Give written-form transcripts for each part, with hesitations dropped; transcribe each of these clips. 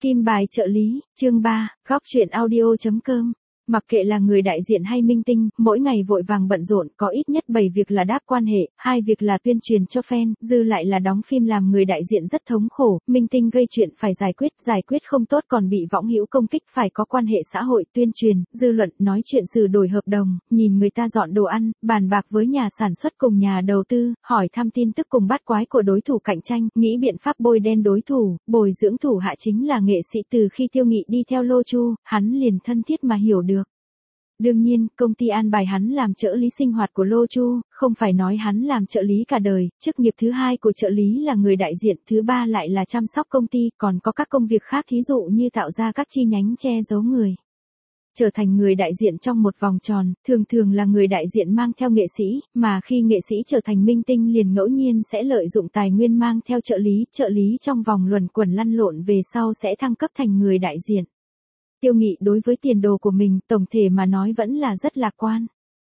Kim bài trợ lý, chương 3, góc truyện audio.com. Mặc kệ là người đại diện hay minh tinh, mỗi ngày vội vàng bận rộn, có ít nhất 7 việc là đáp quan hệ, 2 việc là tuyên truyền cho fan, dư lại là đóng phim làm người đại diện rất thống khổ, minh tinh gây chuyện phải giải quyết không tốt còn bị võng hữu công kích, phải có quan hệ xã hội, tuyên truyền, dư luận, nói chuyện sửa đổi hợp đồng, nhìn người ta dọn đồ ăn, bàn bạc với nhà sản xuất cùng nhà đầu tư, hỏi thăm tin tức cùng bắt quái của đối thủ cạnh tranh, nghĩ biện pháp bôi đen đối thủ, bồi dưỡng thủ hạ chính là nghệ sĩ. Từ khi Tiêu Nghị đi theo Lô Chu, hắn liền thân thiết mà hiểu được. Đương nhiên, công ty an bài hắn làm trợ lý sinh hoạt của Lô Chu, không phải nói hắn làm trợ lý cả đời, chức nghiệp thứ hai của trợ lý là người đại diện, thứ ba lại là chăm sóc công ty, còn có các công việc khác thí dụ như tạo ra các chi nhánh che giấu người. Trở thành người đại diện trong một vòng tròn, thường là người đại diện mang theo nghệ sĩ, mà khi nghệ sĩ trở thành minh tinh liền ngẫu nhiên sẽ lợi dụng tài nguyên mang theo trợ lý trong vòng luẩn quẩn lăn lộn về sau sẽ thăng cấp thành người đại diện. Tiêu Nghị đối với tiền đồ của mình, tổng thể mà nói vẫn là rất lạc quan.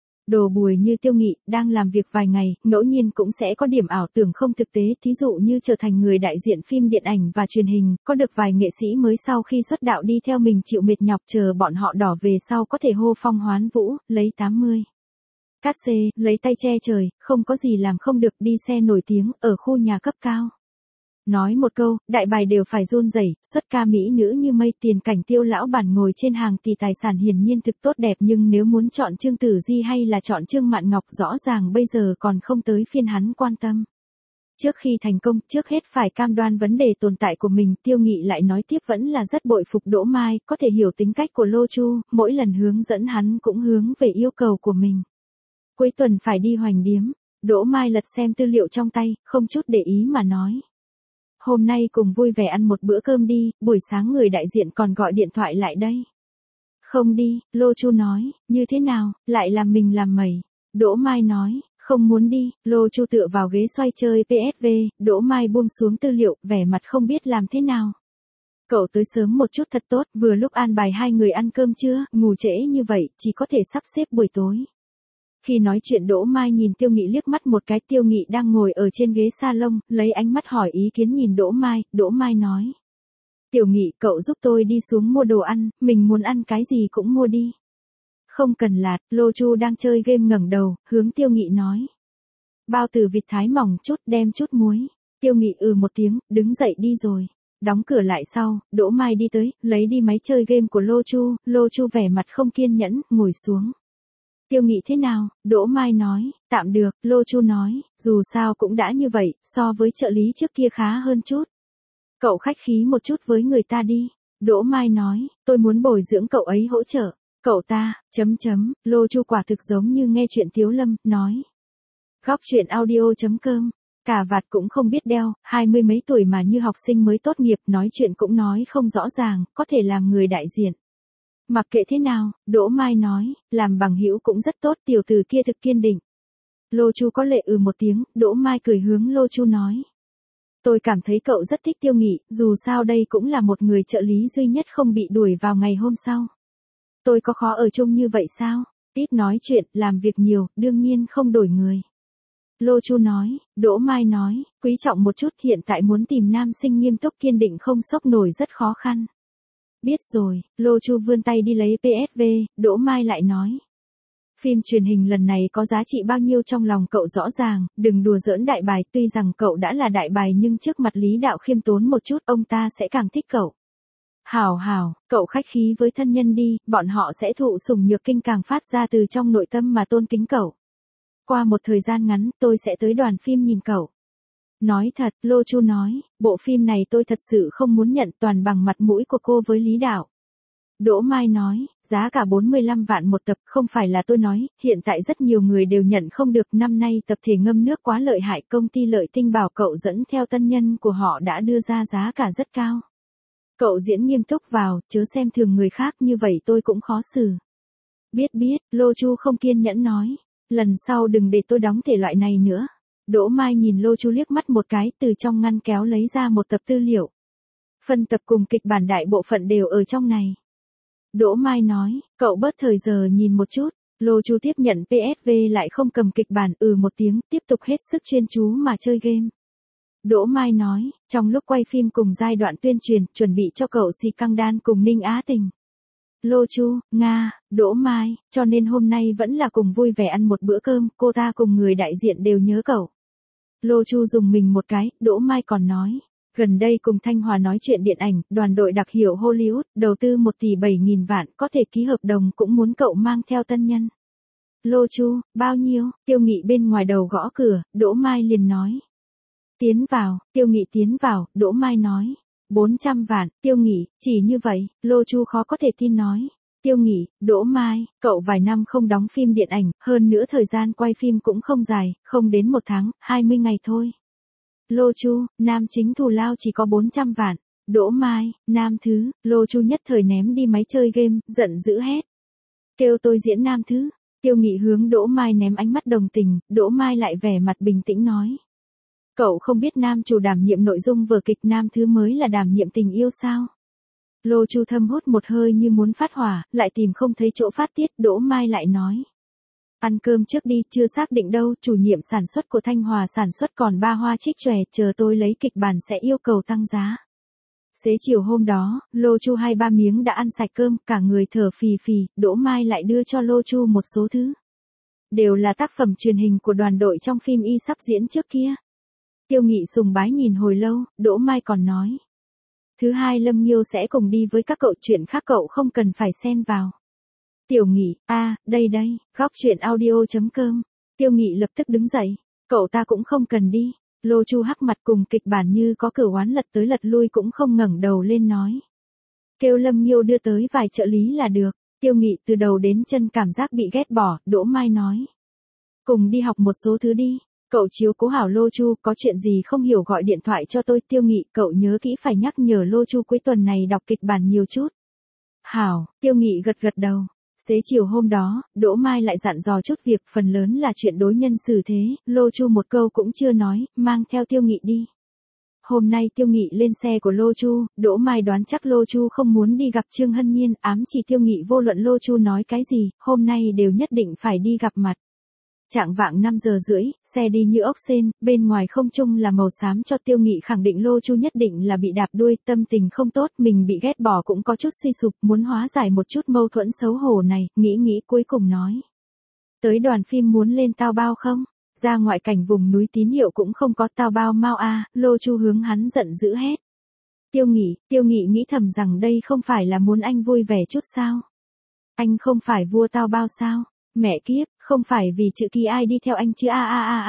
Đồ bùi như Tiêu Nghị, đang làm việc vài ngày, ngẫu nhiên cũng sẽ có điểm ảo tưởng không thực tế, thí dụ như trở thành người đại diện phim điện ảnh và truyền hình, có được vài nghệ sĩ mới sau khi xuất đạo đi theo mình chịu mệt nhọc chờ bọn họ đỏ về sau có thể hô phong hoán vũ, lấy 80. Cát xê, lấy tay che trời, không có gì làm không được, đi xe nổi tiếng, ở khu nhà cấp cao. Nói một câu, đại bài đều phải run rẩy, xuất ca mỹ nữ như mây, tiền cảnh Tiêu lão bản ngồi trên hàng tỷ tài sản hiển nhiên thực tốt đẹp, nhưng nếu muốn chọn Trương Tử Di hay là chọn Trương Mạn Ngọc rõ ràng bây giờ còn không tới phiên hắn quan tâm. Trước khi thành công, trước hết phải cam đoan vấn đề tồn tại của mình, Tiêu Nghị lại nói tiếp vẫn là rất bội phục Đỗ Mai, có thể hiểu tính cách của Lô Chu, mỗi lần hướng dẫn hắn cũng hướng về yêu cầu của mình. Cuối tuần phải đi Hoành Điếm, Đỗ Mai lật xem tư liệu trong tay, không chút để ý mà nói. Hôm nay cùng vui vẻ ăn một bữa cơm đi, buổi sáng người đại diện còn gọi điện thoại lại đây. Không đi, Lô Chu nói, như thế nào, lại làm mình làm mẩy. Đỗ Mai nói, không muốn đi, Lô Chu tựa vào ghế xoay chơi PSV, Đỗ Mai buông xuống tư liệu, vẻ mặt không biết làm thế nào. Cậu tới sớm một chút thật tốt, vừa lúc an bài hai người ăn cơm trưa, ngủ trễ như vậy, chỉ có thể sắp xếp buổi tối. Khi nói chuyện Đỗ Mai nhìn Tiêu Nghị liếc mắt một cái, Tiêu Nghị đang ngồi ở trên ghế salon, lấy ánh mắt hỏi ý kiến nhìn Đỗ Mai nói. Tiểu Nghị, cậu giúp tôi đi xuống mua đồ ăn, mình muốn ăn cái gì cũng mua đi. Không cần lạt, Lô Chu đang chơi game ngẩng đầu, hướng Tiêu Nghị nói. Bao tử vịt thái mỏng chút, đem chút muối. Tiêu Nghị một tiếng, đứng dậy đi rồi. Đóng cửa lại sau, Đỗ Mai đi tới, lấy đi máy chơi game của Lô Chu vẻ mặt không kiên nhẫn, ngồi xuống. Tiêu Nghị thế nào? Đỗ Mai nói, tạm được, Lô Chu nói, dù sao cũng đã như vậy, so với trợ lý trước kia khá hơn chút. Cậu khách khí một chút với người ta đi. Đỗ Mai nói, tôi muốn bồi dưỡng cậu ấy hỗ trợ. Cậu ta, Lô Chu quả thực giống như nghe chuyện Tiếu Lâm, nói. Góc truyện audio.com, cà vạt cũng không biết đeo, 20 mấy tuổi mà như học sinh mới tốt nghiệp, nói chuyện cũng nói không rõ ràng, có thể làm người đại diện. Mặc kệ thế nào, Đỗ Mai nói, làm bằng hữu cũng rất tốt, tiểu tử kia thực kiên định. Lô Chu có lệ một tiếng, Đỗ Mai cười hướng Lô Chu nói. Tôi cảm thấy cậu rất thích Tiêu Nghị, dù sao đây cũng là một người trợ lý duy nhất không bị đuổi vào ngày hôm sau. Tôi có khó ở chung như vậy sao? Ít nói chuyện, làm việc nhiều, đương nhiên không đổi người. Lô Chu nói, Đỗ Mai nói, quý trọng một chút, hiện tại muốn tìm nam sinh nghiêm túc kiên định không sốc nổi rất khó khăn. Biết rồi, Lô Chu vươn tay đi lấy PSV, Đỗ Mai lại nói. Phim truyền hình lần này có giá trị bao nhiêu trong lòng cậu rõ ràng, đừng đùa giỡn đại bài, tuy rằng cậu đã là đại bài nhưng trước mặt Lý Đạo khiêm tốn một chút, ông ta sẽ càng thích cậu. Hảo, cậu khách khí với thân nhân đi, bọn họ sẽ thụ sủng nhược kinh càng phát ra từ trong nội tâm mà tôn kính cậu. Qua một thời gian ngắn, tôi sẽ tới đoàn phim nhìn cậu. Nói thật, Lô Chu nói, bộ phim này tôi thật sự không muốn nhận, toàn bằng mặt mũi của cô với Lý Đạo. Đỗ Mai nói, giá cả 45 vạn một tập, không phải là tôi nói, hiện tại rất nhiều người đều nhận không được, năm nay tập thể Ngâm Nước quá lợi hại, công ty Lợi Tinh bảo cậu dẫn theo tân nhân của họ đã đưa ra giá cả rất cao. Cậu diễn nghiêm túc vào, chớ xem thường người khác như vậy tôi cũng khó xử. Biết, Lô Chu không kiên nhẫn nói, lần sau đừng để tôi đóng thể loại này nữa. Đỗ Mai nhìn Lô Chu liếc mắt một cái, từ trong ngăn kéo lấy ra một tập tư liệu. Phân tập cùng kịch bản đại bộ phận đều ở trong này. Đỗ Mai nói, cậu bớt thời giờ nhìn một chút. Lô Chu tiếp nhận PSV lại không cầm kịch bản, một tiếng, tiếp tục hết sức chuyên chú mà chơi game. Đỗ Mai nói, trong lúc quay phim cùng giai đoạn tuyên truyền, chuẩn bị cho cậu Si Căng Đan cùng Ninh Á Tình. Lô Chu, Nga, Đỗ Mai, cho nên hôm nay vẫn là cùng vui vẻ ăn một bữa cơm, cô ta cùng người đại diện đều nhớ cậu. Lô Chu dùng mình một cái, Đỗ Mai còn nói, gần đây cùng Thanh Hòa nói chuyện điện ảnh, đoàn đội đặc hiệu Hollywood, đầu tư 1 tỷ 7.000 vạn, có thể ký hợp đồng cũng muốn cậu mang theo tân nhân. Lô Chu, bao nhiêu? Tiêu Nghị bên ngoài đầu gõ cửa, Đỗ Mai liền nói. Tiến vào, Tiêu Nghị tiến vào, Đỗ Mai nói. 400 vạn, Tiêu Nghị, chỉ như vậy, Lô Chu khó có thể tin nói. Tiêu Nghị, Đỗ Mai, cậu vài năm không đóng phim điện ảnh, hơn nữa thời gian quay phim cũng không dài, không đến 1 tháng, 20 ngày thôi. Lô Chu, nam chính thù lao chỉ có 400 vạn. Đỗ Mai, nam thứ, Lô Chu nhất thời ném đi máy chơi game, giận dữ hét. Kêu tôi diễn nam thứ. Tiêu Nghị hướng Đỗ Mai ném ánh mắt đồng tình, Đỗ Mai lại vẻ mặt bình tĩnh nói. Cậu không biết nam chủ đảm nhiệm nội dung vở kịch nam thứ mới là đảm nhiệm tình yêu sao? Lô Chu thâm hút một hơi như muốn phát hỏa, lại tìm không thấy chỗ phát tiết, Đỗ Mai lại nói. Ăn cơm trước đi, chưa xác định đâu, chủ nhiệm sản xuất của Thanh Hòa sản xuất còn 3 hoa trích chòe, chờ tôi lấy kịch bản sẽ yêu cầu tăng giá. Xế chiều hôm đó, Lô Chu 2-3 miếng đã ăn sạch cơm, cả người thở phì phì, Đỗ Mai lại đưa cho Lô Chu một số thứ. Đều là tác phẩm truyền hình của đoàn đội trong phim y sắp diễn trước kia. Tiêu Nghị sùng bái nhìn hồi lâu, Đỗ Mai còn nói. Thứ hai Lâm Nghiêu sẽ cùng đi với các cậu, chuyện khác cậu không cần phải xen vào. Tiểu Nghị, đây, góc chuyện audio.com. Tiêu Nghị lập tức đứng dậy, cậu ta cũng không cần đi. Lô Chu hắc mặt cùng kịch bản như có cửu oán lật tới lật lui cũng không ngẩng đầu lên nói. Kêu Lâm Nghiêu đưa tới vài trợ lý là được. Tiêu Nghị từ đầu đến chân cảm giác bị ghét bỏ, Đỗ Mai nói. Cùng đi học một số thứ đi. Cậu chiếu cố hảo Lô Chu, có chuyện gì không hiểu gọi điện thoại cho tôi. Tiêu Nghị, cậu nhớ kỹ phải nhắc nhở Lô Chu cuối tuần này đọc kịch bản nhiều chút. Hảo, Tiêu Nghị gật đầu. Xế chiều hôm đó, Đỗ Mai lại dặn dò chút việc, phần lớn là chuyện đối nhân xử thế, Lô Chu một câu cũng chưa nói, mang theo Tiêu Nghị đi. Hôm nay Tiêu Nghị lên xe của Lô Chu, Đỗ Mai đoán chắc Lô Chu không muốn đi gặp Trương Hân Nhiên, ám chỉ Tiêu Nghị vô luận Lô Chu nói cái gì, hôm nay đều nhất định phải đi gặp mặt. Chạng vạng 5 giờ rưỡi, xe đi như ốc sên, bên ngoài không trung là màu xám cho Tiêu Nghị khẳng định Lô Chu nhất định là bị đạp đuôi, tâm tình không tốt, mình bị ghét bỏ cũng có chút suy sụp, muốn hóa giải một chút mâu thuẫn xấu hổ này, nghĩ cuối cùng nói. Tới đoàn phim muốn lên tao bao không? Ra ngoại cảnh vùng núi tín hiệu cũng không có tao bao mau Lô Chu hướng hắn giận dữ hét. Tiêu Nghị nghĩ thầm rằng đây không phải là muốn anh vui vẻ chút sao? Anh không phải vua tao bao sao? Mẹ kiếp, không phải vì chữ ký ai đi theo anh chứ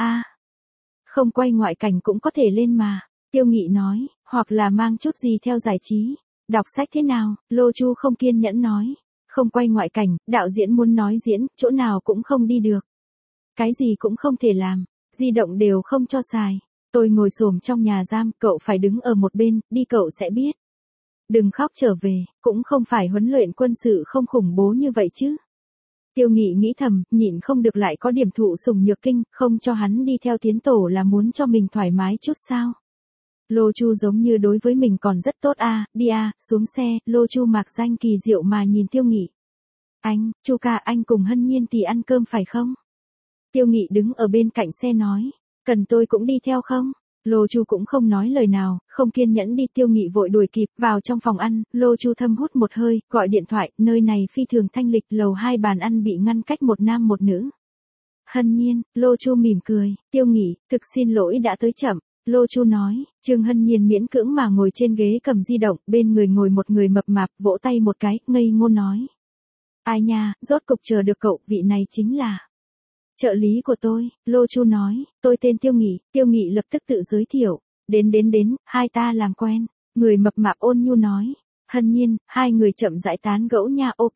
Không quay ngoại cảnh cũng có thể lên mà. Tiêu Nghị nói, hoặc là mang chút gì theo giải trí. Đọc sách thế nào? Lô Chu không kiên nhẫn nói. Không quay ngoại cảnh, đạo diễn muốn nói diễn, chỗ nào cũng không đi được. Cái gì cũng không thể làm, di động đều không cho xài. Tôi ngồi xổm trong nhà giam, cậu phải đứng ở một bên, đi cậu sẽ biết. Đừng khóc trở về, cũng không phải huấn luyện quân sự không khủng bố như vậy chứ. Tiêu Nghị nghĩ thầm, nhịn không được lại có điểm thụ sủng nhược kinh, không cho hắn đi theo tiến tổ là muốn cho mình thoải mái chút sao. Lô Chu giống như đối với mình còn rất tốt đi xuống xe, Lô Chu mạc danh kỳ diệu mà nhìn Tiêu Nghị. Anh, Chu ca, anh cùng Hân Nhiên thì ăn cơm phải không? Tiêu Nghị đứng ở bên cạnh xe nói, cần tôi cũng đi theo không? Lô Chu cũng không nói lời nào, không kiên nhẫn đi. Tiêu Nghị vội đuổi kịp, vào trong phòng ăn, Lô Chu thâm hút một hơi, gọi điện thoại, nơi này phi thường thanh lịch, lầu 2 bàn ăn bị ngăn cách một nam một nữ. Hân Nhiên, Lô Chu mỉm cười, Tiêu Nghị, thực xin lỗi đã tới chậm. Lô Chu nói, Trương Hân Nhiên miễn cưỡng mà ngồi trên ghế cầm di động, bên người ngồi một người mập mạp, vỗ tay một cái, ngây ngô nói. Ai nha, rốt cục chờ được cậu, vị này chính là trợ lý của tôi. Lô Chu nói, tôi tên Tiêu Nghị. Tiêu Nghị lập tức tự giới thiệu, đến, hai ta làm quen. Người mập mạp ôn nhu nói, Hân Nhiên, hai người chậm rãi tán gẫu nha. Ok.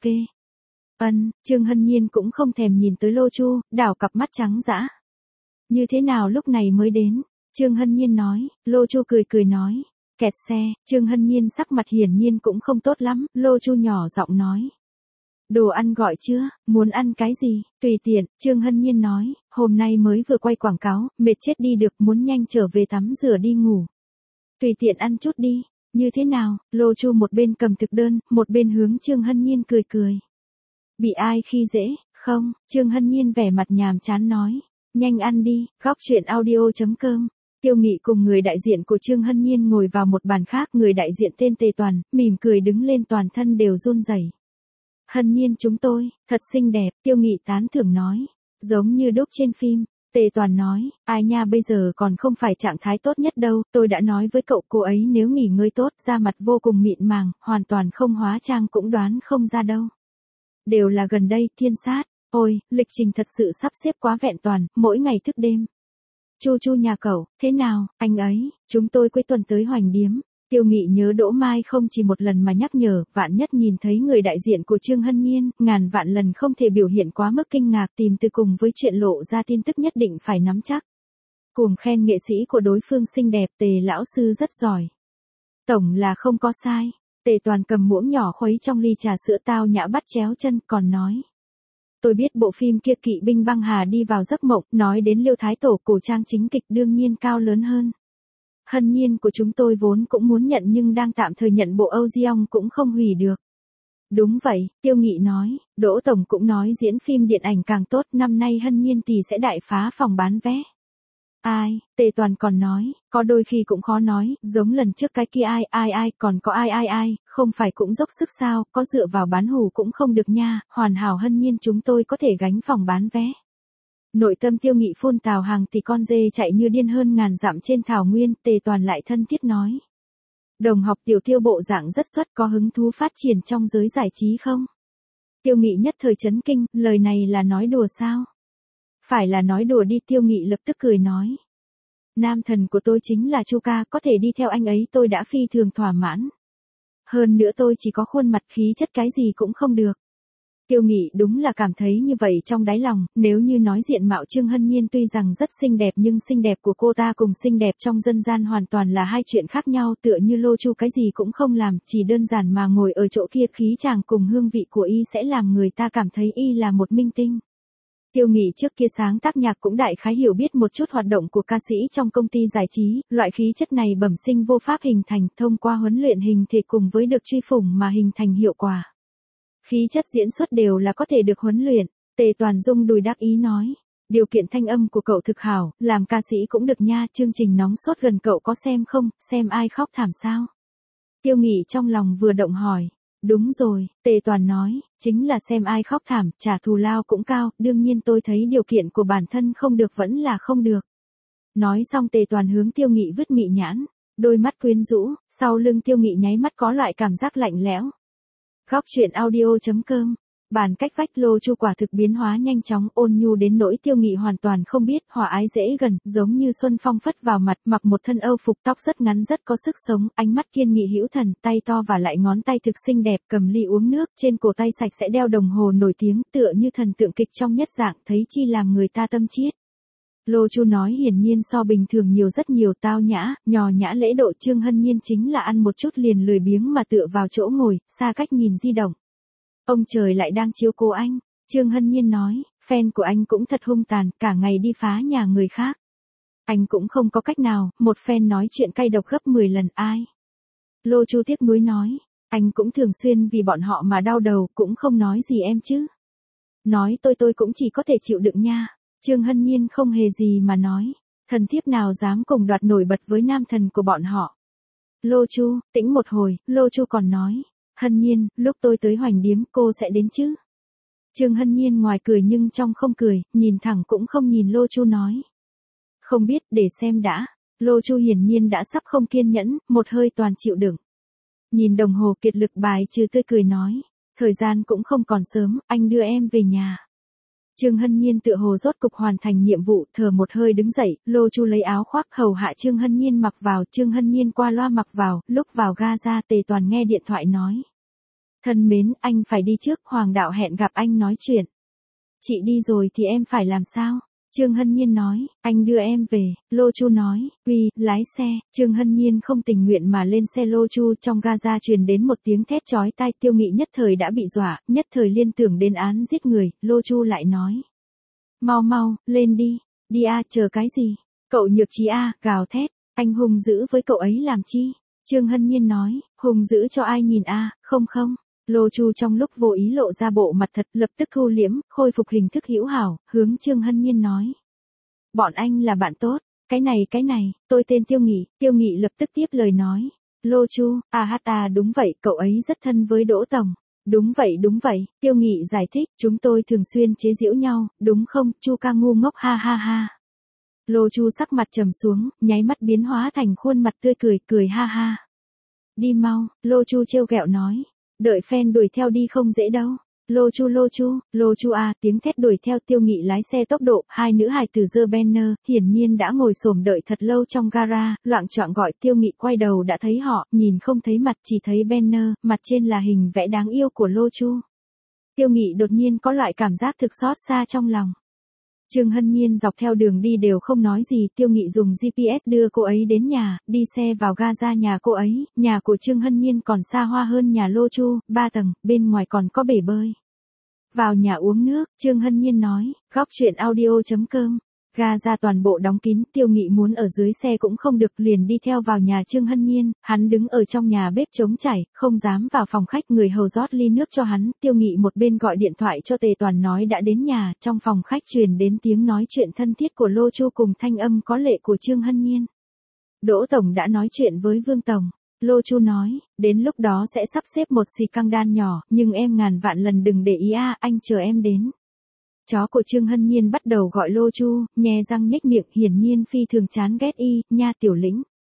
Trương Hân Nhiên cũng không thèm nhìn tới Lô Chu, đảo cặp mắt trắng dã. Như thế nào lúc này mới đến? Trương Hân Nhiên nói. Lô Chu cười nói, kẹt xe. Trương Hân Nhiên sắc mặt hiển nhiên cũng không tốt lắm. Lô Chu nhỏ giọng nói, đồ ăn gọi chưa, muốn ăn cái gì, tùy tiện. Trương Hân Nhiên nói, hôm nay mới vừa quay quảng cáo, mệt chết đi được, muốn nhanh trở về tắm rửa đi ngủ. Tùy tiện ăn chút đi, như thế nào? Lô Chu một bên cầm thực đơn, một bên hướng Trương Hân Nhiên cười. Bị ai khi dễ, không? Trương Hân Nhiên vẻ mặt nhàm chán nói, nhanh ăn đi, góc chuyện audio.com. Tiêu Nghị cùng người đại diện của Trương Hân Nhiên ngồi vào một bàn khác, người đại diện tên Tề Toàn, mỉm cười đứng lên toàn thân đều run rẩy. Hân Nhiên chúng tôi, thật xinh đẹp, Tiêu Nghị tán thưởng nói. Giống như đúc trên phim, Tề Toàn nói, ai nha bây giờ còn không phải trạng thái tốt nhất đâu, tôi đã nói với cậu cô ấy nếu nghỉ ngơi tốt, da mặt vô cùng mịn màng, hoàn toàn không hóa trang cũng đoán không ra đâu. Đều là gần đây, thiên sát, ôi, lịch trình thật sự sắp xếp quá vẹn toàn, mỗi ngày thức đêm. Chu Chu nhà cậu, thế nào, anh ấy, chúng tôi cuối tuần tới Hoành Điếm. Tiêu Nghị nhớ Đỗ Mai không chỉ một lần mà nhắc nhở, vạn nhất nhìn thấy người đại diện của Trương Hân Nhiên, ngàn vạn lần không thể biểu hiện quá mức kinh ngạc, tìm từ cùng với chuyện lộ ra tin tức nhất định phải nắm chắc. Cuồng khen nghệ sĩ của đối phương xinh đẹp, Tề lão sư rất giỏi. Tổng là không có sai. Tề Toàn cầm muỗng nhỏ khuấy trong ly trà sữa tao nhã bắt chéo chân, còn nói. Tôi biết bộ phim kia Kỵ binh băng hà đi vào giấc mộng, nói đến Liêu Thái Tổ cổ trang chính kịch đương nhiên cao lớn hơn. Hân Nhiên của chúng tôi vốn cũng muốn nhận nhưng đang tạm thời nhận bộ Âu Jeong cũng không hủy được. Đúng vậy, Tiêu Nghị nói, Đỗ Tổng cũng nói diễn phim điện ảnh càng tốt, năm nay Hân Nhiên tỷ sẽ đại phá phòng bán vé. Ai, Tề Toàn còn nói, có đôi khi cũng khó nói, giống lần trước cái kia ai, còn có ai, không phải cũng dốc sức sao, có dựa vào bán hủ cũng không được nha, hoàn hảo Hân Nhiên chúng tôi có thể gánh phòng bán vé. Nội tâm Tiêu Nghị phun tào hàng tỷ con dê chạy như điên hơn ngàn dặm trên thảo nguyên, Tề Toàn lại thân thiết nói. Đồng học Tiểu Tiêu bộ dạng rất xuất, có hứng thú phát triển trong giới giải trí không? Tiêu Nghị nhất thời chấn kinh, lời này là nói đùa sao? Phải là nói đùa đi, Tiêu Nghị lập tức cười nói. Nam thần của tôi chính là Chu ca, có thể đi theo anh ấy tôi đã phi thường thỏa mãn. Hơn nữa tôi chỉ có khuôn mặt, khí chất cái gì cũng không được. Tiêu Nghị đúng là cảm thấy như vậy trong đáy lòng, nếu như nói diện mạo Trương Hân Nhiên tuy rằng rất xinh đẹp nhưng xinh đẹp của cô ta cùng xinh đẹp trong dân gian hoàn toàn là hai chuyện khác nhau, tựa như Lô Chu cái gì cũng không làm, chỉ đơn giản mà ngồi ở chỗ kia khí chàng cùng hương vị của y sẽ làm người ta cảm thấy y là một minh tinh. Tiêu Nghị trước kia sáng tác nhạc cũng đại khái hiểu biết một chút hoạt động của ca sĩ trong công ty giải trí, loại khí chất này bẩm sinh vô pháp hình thành, thông qua huấn luyện hình thể cùng với được truy phủng mà hình thành hiệu quả. Khí chất diễn xuất đều là có thể được huấn luyện, Tề Toàn rung đùi đắc ý nói. Điều kiện thanh âm của cậu thực hảo, làm ca sĩ cũng được nha, chương trình nóng sốt gần cậu có xem không, xem ai khóc thảm sao? Tiêu Nghị trong lòng vừa động hỏi. Đúng rồi, Tề Toàn nói, chính là xem ai khóc thảm, trả thù lao cũng cao, đương nhiên tôi thấy điều kiện của bản thân không được vẫn là không được. Nói xong Tề Toàn hướng Tiêu Nghị vứt mị nhãn, đôi mắt quyến rũ, sau lưng Tiêu Nghị nháy mắt có loại cảm giác lạnh lẽo. Góc truyện audio.com. Bản cách vách Lô Chu quả thực biến hóa nhanh chóng, ôn nhu đến nỗi Tiêu Nghị hoàn toàn không biết, hòa ái dễ gần, giống như xuân phong phất vào mặt, mặc một thân âu phục, tóc rất ngắn rất có sức sống, ánh mắt kiên nghị hữu thần, tay to và lại ngón tay thực xinh đẹp, cầm ly uống nước, trên cổ tay sạch sẽ đeo đồng hồ nổi tiếng, tựa như thần tượng kịch trong nhất dạng, thấy chi làm người ta tâm chiết. Lô Chu nói hiển nhiên so bình thường nhiều rất nhiều, tao nhã, nhò nhã lễ độ. Trương Hân Nhiên chính là ăn một chút liền lười biếng mà tựa vào chỗ ngồi, xa cách nhìn di động. Ông trời lại đang chiếu cố anh, Trương Hân Nhiên nói, fan của anh cũng thật hung tàn, cả ngày đi phá nhà người khác. Anh cũng không có cách nào, một fan nói chuyện cay độc gấp 10 lần ai. Lô Chu tiếc nuối nói, anh cũng thường xuyên vì bọn họ mà đau đầu, cũng không nói gì em chứ. Nói tôi cũng chỉ có thể chịu đựng nha. Trương Hân Nhiên không hề gì mà nói, thần thiếp nào dám cùng đoạt nổi bật với nam thần của bọn họ. Lô Chu, tĩnh một hồi, Lô Chu còn nói, Hân Nhiên, lúc tôi tới Hoành Điếm cô sẽ đến chứ? Trương Hân Nhiên ngoài cười nhưng trong không cười, nhìn thẳng cũng không nhìn Lô Chu nói. Không biết, để xem đã. Lô Chu hiển nhiên đã sắp không kiên nhẫn, một hơi toàn chịu đựng. Nhìn đồng hồ kiệt lực bài trừ tươi cười nói, thời gian cũng không còn sớm, anh đưa em về nhà. Trương Hân Nhiên tựa hồ rốt cục hoàn thành nhiệm vụ, thở một hơi đứng dậy, Lô Chu lấy áo khoác hầu hạ Trương Hân Nhiên mặc vào, Trương Hân Nhiên qua loa mặc vào, lúc vào ga ra Tề Toàn nghe điện thoại nói. Thân mến, anh phải đi trước, Hoàng đạo hẹn gặp anh nói chuyện. Chị đi rồi thì em phải làm sao? Trương Hân Nhiên nói, anh đưa em về. Lô Chu nói, uy, lái xe. Trương Hân Nhiên không tình nguyện mà lên xe Lô Chu, trong ga ra truyền đến một tiếng thét chói tai. Tiêu Nghị nhất thời đã bị dọa, nhất thời liên tưởng đến án giết người. Lô Chu lại nói, mau, lên đi, đi a, chờ cái gì? Cậu nhược trí a, gào thét, anh hung dữ với cậu ấy làm chi? Trương Hân Nhiên nói, hung dữ cho ai nhìn a, không. Lô Chu trong lúc vô ý lộ ra bộ mặt thật, lập tức thu liễm, khôi phục hình thức hữu hảo, hướng Trương Hân Nhiên nói. Bọn anh là bạn tốt, Cái này, tôi tên Tiêu Nghị lập tức tiếp lời nói. Lô Chu, đúng vậy, cậu ấy rất thân với Đỗ Tổng. Đúng vậy, Tiêu Nghị giải thích, chúng tôi thường xuyên chế giễu nhau, đúng không, Chu ca ngu ngốc ha ha ha. Lô Chu sắc mặt trầm xuống, nháy mắt biến hóa thành khuôn mặt tươi cười ha ha. Đi mau, Lô Chu trêu ghẹo nói. Đợi fan đuổi theo đi không dễ đâu. Lô Chu tiếng thét đuổi theo. Tiêu Nghị lái xe tốc độ, hai nữ hài tử giơ banner, hiển nhiên đã ngồi xổm đợi thật lâu trong gara, loạng choạng gọi. Tiêu Nghị quay đầu đã thấy họ, nhìn không thấy mặt, chỉ thấy banner, mặt trên là hình vẽ đáng yêu của Lô Chu. Tiêu Nghị đột nhiên có loại cảm giác thực xót xa trong lòng. Trương Hân Nhiên dọc theo đường đi đều không nói gì, Tiêu Nghị dùng GPS đưa cô ấy đến nhà, đi xe vào ga ra nhà cô ấy, nhà của Trương Hân Nhiên còn xa hoa hơn nhà Lô Chu, 3 tầng, bên ngoài còn có bể bơi. Vào nhà uống nước, Trương Hân Nhiên nói, góc chuyện audio.com. Ga ra toàn bộ đóng kín, Tiêu Nghị muốn ở dưới xe cũng không được, liền đi theo vào nhà Trương Hân Nhiên, hắn đứng ở trong nhà bếp trống chảy, không dám vào phòng khách, người hầu rót ly nước cho hắn. Tiêu Nghị một bên gọi điện thoại cho Tề Toàn nói đã đến nhà, trong phòng khách truyền đến tiếng nói chuyện thân thiết của Lô Chu cùng thanh âm có lệ của Trương Hân Nhiên. Đỗ Tổng đã nói chuyện với Vương Tổng. Lô Chu nói, đến lúc đó sẽ sắp xếp một xì căng đan nhỏ, nhưng em ngàn vạn lần đừng để ý anh chờ em đến. Chó của Trương Hân Nhiên bắt đầu gọi Lô Chu, nhe răng nhếch miệng, hiển nhiên phi thường chán ghét nha tiểu lĩnh.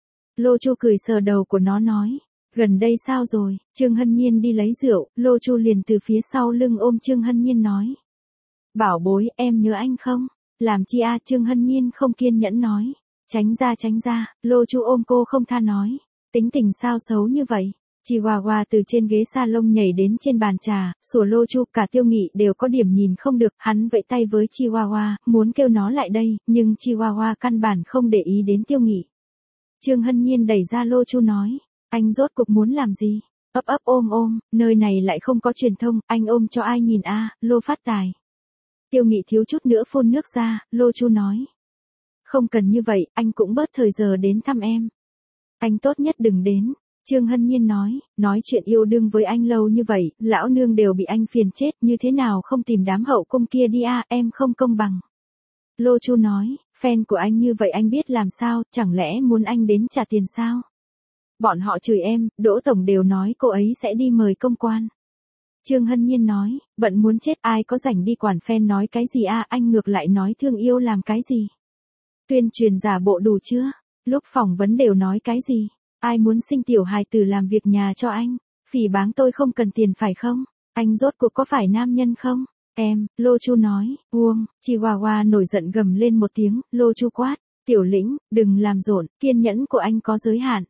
Lô Chu cười sờ đầu của nó nói, gần đây sao rồi? Trương Hân Nhiên đi lấy rượu, Lô Chu liền từ phía sau lưng ôm Trương Hân Nhiên nói. Bảo bối, em nhớ anh không? Làm chi Trương Hân Nhiên không kiên nhẫn nói. Tránh ra, Lô Chu ôm cô không tha nói. Tính tình sao xấu như vậy? Chihuahua từ trên ghế salon nhảy đến trên bàn trà, sủa Lô Chu. Cả Tiêu Nghị đều có điểm nhìn không được, hắn vẫy tay với Chihuahua, muốn kêu nó lại đây, nhưng Chihuahua căn bản không để ý đến Tiêu Nghị. Trương Hân Nhiên đẩy ra Lô Chu nói, anh rốt cuộc muốn làm gì? Ấp ôm, nơi này lại không có truyền thông, anh ôm cho ai nhìn Lô phát tài. Tiêu Nghị thiếu chút nữa phun nước ra, Lô Chu nói. Không cần như vậy, anh cũng bớt thời giờ đến thăm em. Anh tốt nhất đừng đến. Trương Hân Nhiên nói chuyện yêu đương với anh lâu như vậy, lão nương đều bị anh phiền chết, như thế nào không tìm đám hậu cung kia đi em không công bằng. Lô Chu nói, fan của anh như vậy anh biết làm sao, chẳng lẽ muốn anh đến trả tiền sao? Bọn họ chửi em, Đỗ Tổng đều nói cô ấy sẽ đi mời công quan. Trương Hân Nhiên nói, bận muốn chết, ai có rảnh đi quản fan nói cái gì anh ngược lại nói thương yêu làm cái gì? Tuyên truyền giả bộ đủ chưa? Lúc phỏng vấn đều nói cái gì? Ai muốn sinh tiểu hài tử làm việc nhà cho anh? Phỉ báng tôi không cần tiền phải không? Anh rốt cuộc có phải nam nhân không? Em, Lô Chu nói, Chihuahua nổi giận gầm lên một tiếng, Lô Chu quát, tiểu lĩnh, đừng làm rộn, kiên nhẫn của anh có giới hạn.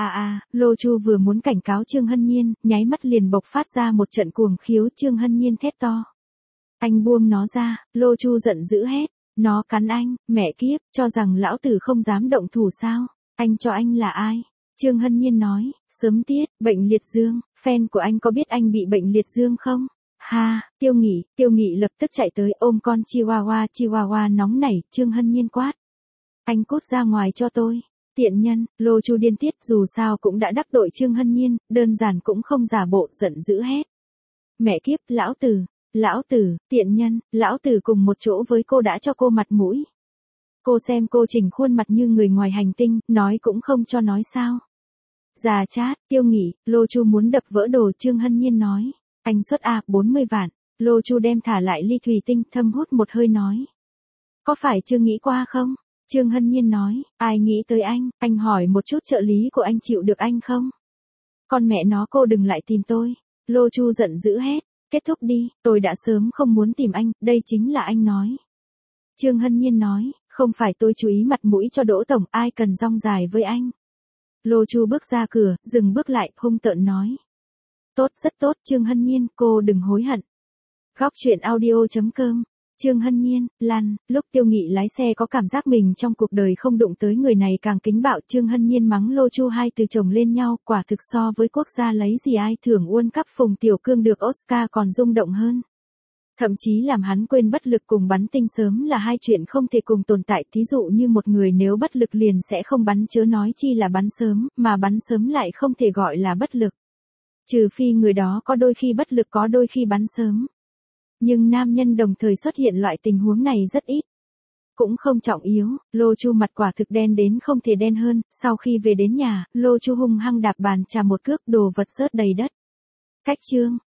Lô Chu vừa muốn cảnh cáo Trương Hân Nhiên, nháy mắt liền bộc phát ra một trận cuồng khiếu. Trương Hân Nhiên thét to. Anh buông nó ra, Lô Chu giận dữ hét. Nó cắn anh, mẹ kiếp, cho rằng lão tử không dám động thủ sao? Anh cho anh là ai? Trương Hân Nhiên nói, sớm tiết, bệnh liệt dương, fan của anh có biết anh bị bệnh liệt dương không? Tiêu Nghị lập tức chạy tới ôm con Chihuahua nóng nảy. Trương Hân Nhiên quát. Anh cút ra ngoài cho tôi. Tiện nhân, Lô Chu điên tiết, dù sao cũng đã đắc tội Trương Hân Nhiên, đơn giản cũng không giả bộ, giận dữ hét. Mẹ kiếp, lão tử, tiện nhân, lão tử cùng một chỗ với cô đã cho cô mặt mũi. Cô xem cô chỉnh khuôn mặt như người ngoài hành tinh, nói cũng không cho nói sao. Già chát, Tiêu Nghị, Lô Chu muốn đập vỡ đồ. Trương Hân Nhiên nói. Anh xuất 40 vạn. Lô Chu đem thả lại ly thủy tinh, thâm hút một hơi nói. Có phải chưa nghĩ qua không? Trương Hân Nhiên nói, ai nghĩ tới anh hỏi một chút trợ lý của anh chịu được anh không? Con mẹ nó cô đừng lại tìm tôi. Lô Chu giận dữ hét, kết thúc đi, tôi đã sớm không muốn tìm anh, đây chính là anh nói. Trương Hân Nhiên nói, không phải tôi chú ý mặt mũi cho Đỗ Tổng, ai cần rong dài với anh. Lô Chu bước ra cửa, dừng bước lại, hung tợn nói. Tốt, rất tốt, Trương Hân Nhiên, cô đừng hối hận. Góc chuyện audio.com. Trương Hân Nhiên, lúc Tiêu Nghị lái xe có cảm giác mình trong cuộc đời không đụng tới người này càng kính bạo. Trương Hân Nhiên mắng Lô Chu hai từ chồng lên nhau, quả thực so với quốc gia lấy gì ai thưởng World Cup Phùng Tiểu Cương được Oscar còn rung động hơn. Thậm chí làm hắn quên bất lực cùng bắn tinh sớm là hai chuyện không thể cùng tồn tại. Thí dụ như một người nếu bất lực liền sẽ không bắn, chớ nói chi là bắn sớm, mà bắn sớm lại không thể gọi là bất lực. Trừ phi người đó có đôi khi bất lực có đôi khi bắn sớm. Nhưng nam nhân đồng thời xuất hiện loại tình huống này rất ít. cũng không trọng yếu, Lô Chu mặt quả thực đen đến không thể đen hơn, sau khi về đến nhà, Lô Chu hung hăng đạp bàn trà một cước, đồ vật rớt đầy đất. Cách chương